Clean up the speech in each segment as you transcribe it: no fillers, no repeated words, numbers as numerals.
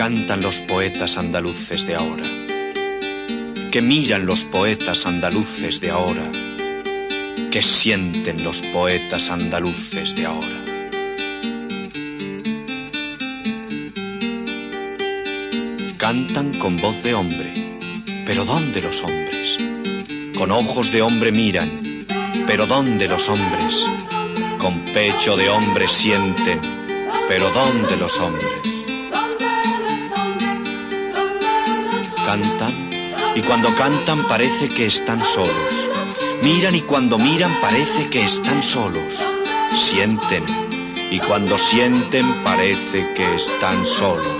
cantan los poetas andaluces de ahora? ¿Qué miran los poetas andaluces de ahora? ¿Qué sienten los poetas andaluces de ahora? Cantan con voz de hombre, pero ¿dónde los hombres? Con ojos de hombre miran, pero ¿dónde los hombres? Con pecho de hombre sienten, pero ¿dónde los hombres? Cantan, y cuando cantan parece que están solos. Miran y cuando miran parece que están solos. Sienten, y cuando sienten parece que están solos.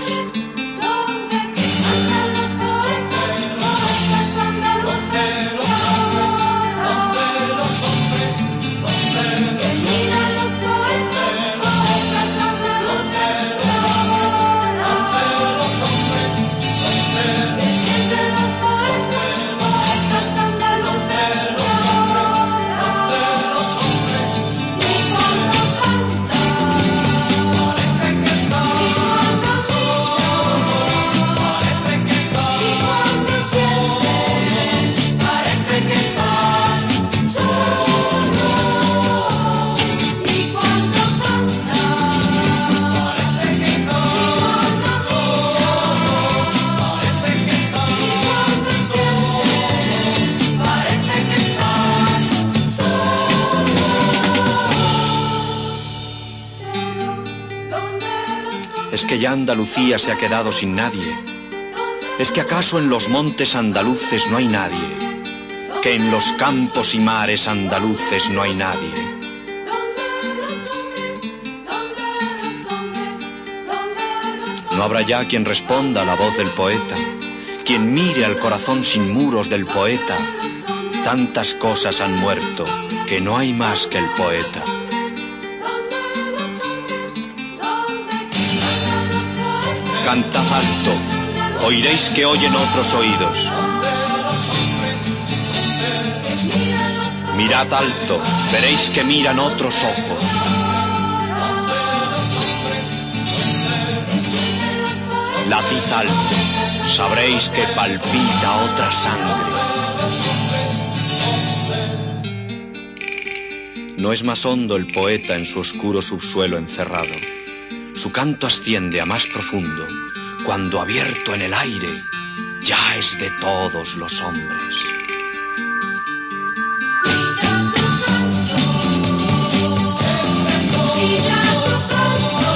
¿Es que ya Andalucía se ha quedado sin nadie? ¿Es que acaso en los montes andaluces no hay nadie? ¿Que en los campos y mares andaluces no hay nadie? No habrá ya quien responda a la voz del poeta, quien mire al corazón sin muros del poeta. Tantas cosas han muerto que no hay más que el poeta. Cantad alto, oiréis que oyen otros oídos. Mirad alto, veréis que miran otros ojos. Latid alto, sabréis que palpita otra sangre. No es más hondo el poeta en su oscuro subsuelo encerrado. Su canto asciende a más profundo, cuando abierto en el aire, ya es de todos los hombres. Y ya